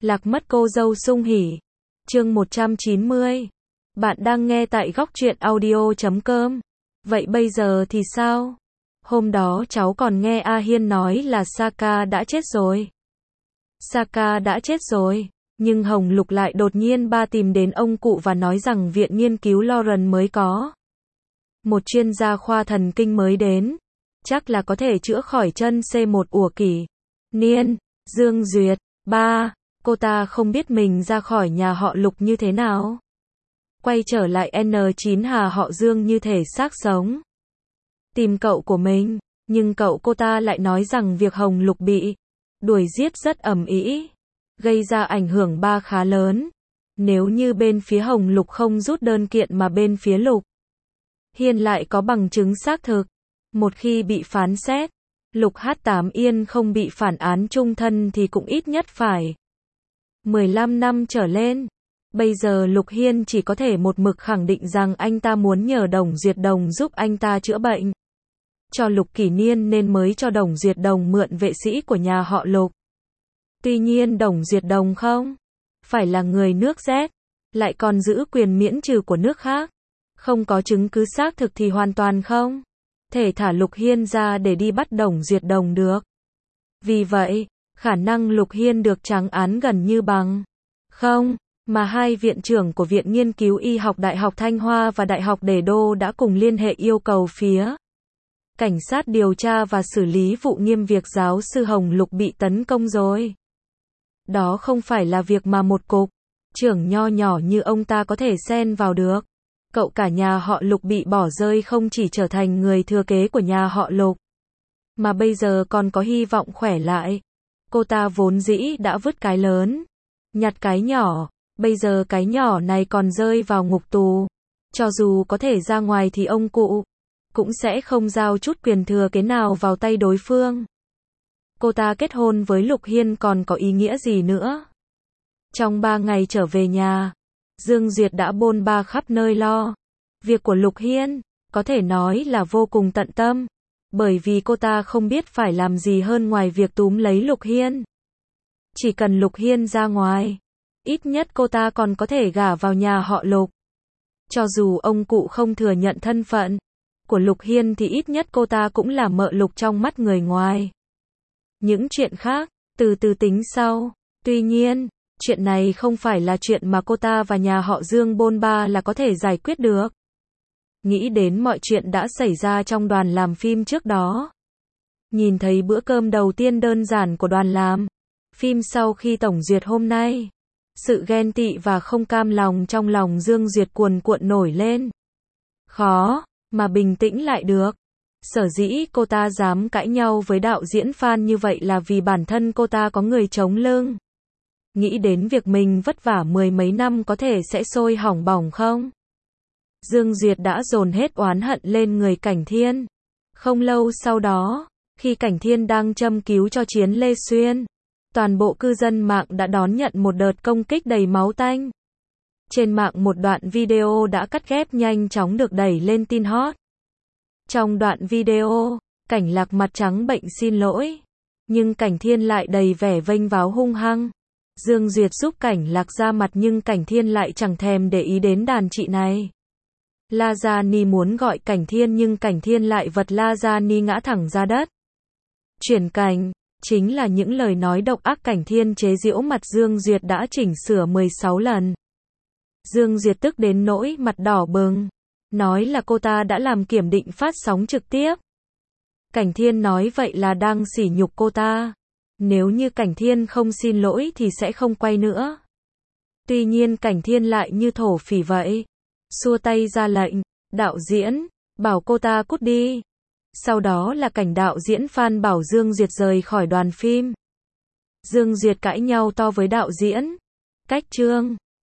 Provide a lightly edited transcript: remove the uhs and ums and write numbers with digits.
Lạc mất cô dâu sung hỉ. Chương 190. Bạn đang nghe tại góc truyện audio.com. Vậy bây giờ thì sao? Hôm đó cháu còn nghe A Hiên nói là Saka đã chết rồi. Saka đã chết rồi, nhưng Hồng Lục lại đột nhiên tìm đến ông cụ và nói rằng viện nghiên cứu Lauren mới có một chuyên gia khoa thần kinh mới đến, chắc là có thể chữa khỏi chân C1 ủa kỷ niên. Dương Duyệt, cô ta không biết mình ra khỏi nhà họ Lục như thế nào. Quay trở lại N9 Hà họ Dương như thể xác sống. Tìm cậu của mình, nhưng cô ta lại nói rằng việc Hồng Lục bị đuổi giết rất ầm ĩ, gây ra ảnh hưởng khá lớn. Nếu như bên phía Hồng Lục không rút đơn kiện mà bên phía Lục Hiên lại có bằng chứng xác thực, một khi bị phán xét, Lục H8 Yên không bị phản án chung thân thì cũng ít nhất phải 15 năm trở lên. Bây giờ Lục Hiên chỉ có thể một mực khẳng định rằng anh ta muốn nhờ Đồng Duyệt Đồng giúp anh ta chữa bệnh cho Lục Kỷ Niên nên mới cho Đồng Duyệt Đồng mượn vệ sĩ của nhà họ Lục. Tuy nhiên Đồng Duyệt Đồng không phải là người nước Z, lại còn giữ quyền miễn trừ của nước khác. Không có chứng cứ xác thực thì hoàn toàn không thể thả Lục Hiên ra để đi bắt Đồng Duyệt Đồng được. Vì vậy, khả năng Lục Hiên được trắng án gần như bằng không, mà hai viện trưởng của Viện Nghiên cứu Y học Đại học Thanh Hoa và Đại học Đề Đô đã cùng liên hệ yêu cầu phía cảnh sát điều tra và xử lý vụ nghiêm việc giáo sư Hồng Lục bị tấn công rồi. Đó không phải là việc mà một cục trưởng nho nhỏ như ông ta có thể xen vào được. Cả nhà họ Lục bị bỏ rơi không chỉ trở thành người thừa kế của nhà họ Lục, mà bây giờ còn có hy vọng khỏe lại. Cô ta vốn dĩ đã vứt cái lớn, nhặt cái nhỏ, bây giờ cái nhỏ này còn rơi vào ngục tù. Cho dù có thể ra ngoài thì ông cụ cũng sẽ không giao chút quyền thừa kế nào vào tay đối phương. Cô ta kết hôn với Lục Hiên còn có ý nghĩa gì nữa? Trong 3 ngày trở về nhà, Dương Duyệt đã bôn ba khắp nơi lo việc của Lục Hiên, có thể nói là vô cùng tận tâm, bởi vì cô ta không biết phải làm gì hơn ngoài việc túm lấy Lục Hiên. Chỉ cần Lục Hiên ra ngoài, ít nhất cô ta còn có thể gả vào nhà họ Lục. Cho dù ông cụ không thừa nhận thân phận của Lục Hiên thì ít nhất cô ta cũng là mợ Lục trong mắt người ngoài. Những chuyện khác, từ từ tính sau. Tuy nhiên, chuyện này không phải là chuyện mà cô ta và nhà họ Dương bôn ba là có thể giải quyết được. Nghĩ đến mọi chuyện đã xảy ra trong đoàn làm phim trước đó. Nhìn thấy bữa cơm đầu tiên đơn giản của đoàn làm phim sau khi tổng duyệt hôm nay. Sự ghen tị và không cam lòng trong lòng Dương Duyệt cuồn cuộn nổi lên. Khó mà bình tĩnh lại được. Sở dĩ cô ta dám cãi nhau với đạo diễn Phan như vậy là vì bản thân cô ta có người chống lưng. Nghĩ đến việc mình vất vả 10 mấy năm có thể sẽ sôi hỏng bỏng không? Dương Duyệt đã dồn hết oán hận lên người Cảnh Thiên. Không lâu sau đó, khi Cảnh Thiên đang châm cứu cho Chiến Lê Xuyên, toàn bộ cư dân mạng đã đón nhận một đợt công kích đầy máu tanh. Trên mạng một đoạn video đã cắt ghép nhanh chóng được đẩy lên tin hot. Trong đoạn video, Cảnh Lạc mặt trắng bệnh xin lỗi, nhưng Cảnh Thiên lại đầy vẻ vênh váo hung hăng. Dương Duyệt giúp Cảnh Lạc ra mặt nhưng Cảnh Thiên lại chẳng thèm để ý đến đàn chị này. Lajani muốn gọi Cảnh Thiên nhưng Cảnh Thiên lại vật Lajani ngã thẳng ra đất. Chuyển cảnh, chính là những lời nói độc ác Cảnh Thiên chế giễu mặt Dương Duyệt đã chỉnh sửa 16 lần. Dương Duyệt tức đến nỗi mặt đỏ bừng, nói là cô ta đã làm kiểm định phát sóng trực tiếp. Cảnh Thiên nói vậy là đang sỉ nhục cô ta. Nếu như Cảnh Thiên không xin lỗi thì sẽ không quay nữa. Tuy nhiên Cảnh Thiên lại như thổ phỉ vậy. Xua tay ra lệnh, đạo diễn, bảo cô ta cút đi. Sau đó là cảnh đạo diễn Phan bảo Dương Duyệt rời khỏi đoàn phim. Dương Duyệt cãi nhau to với đạo diễn. Cách chương.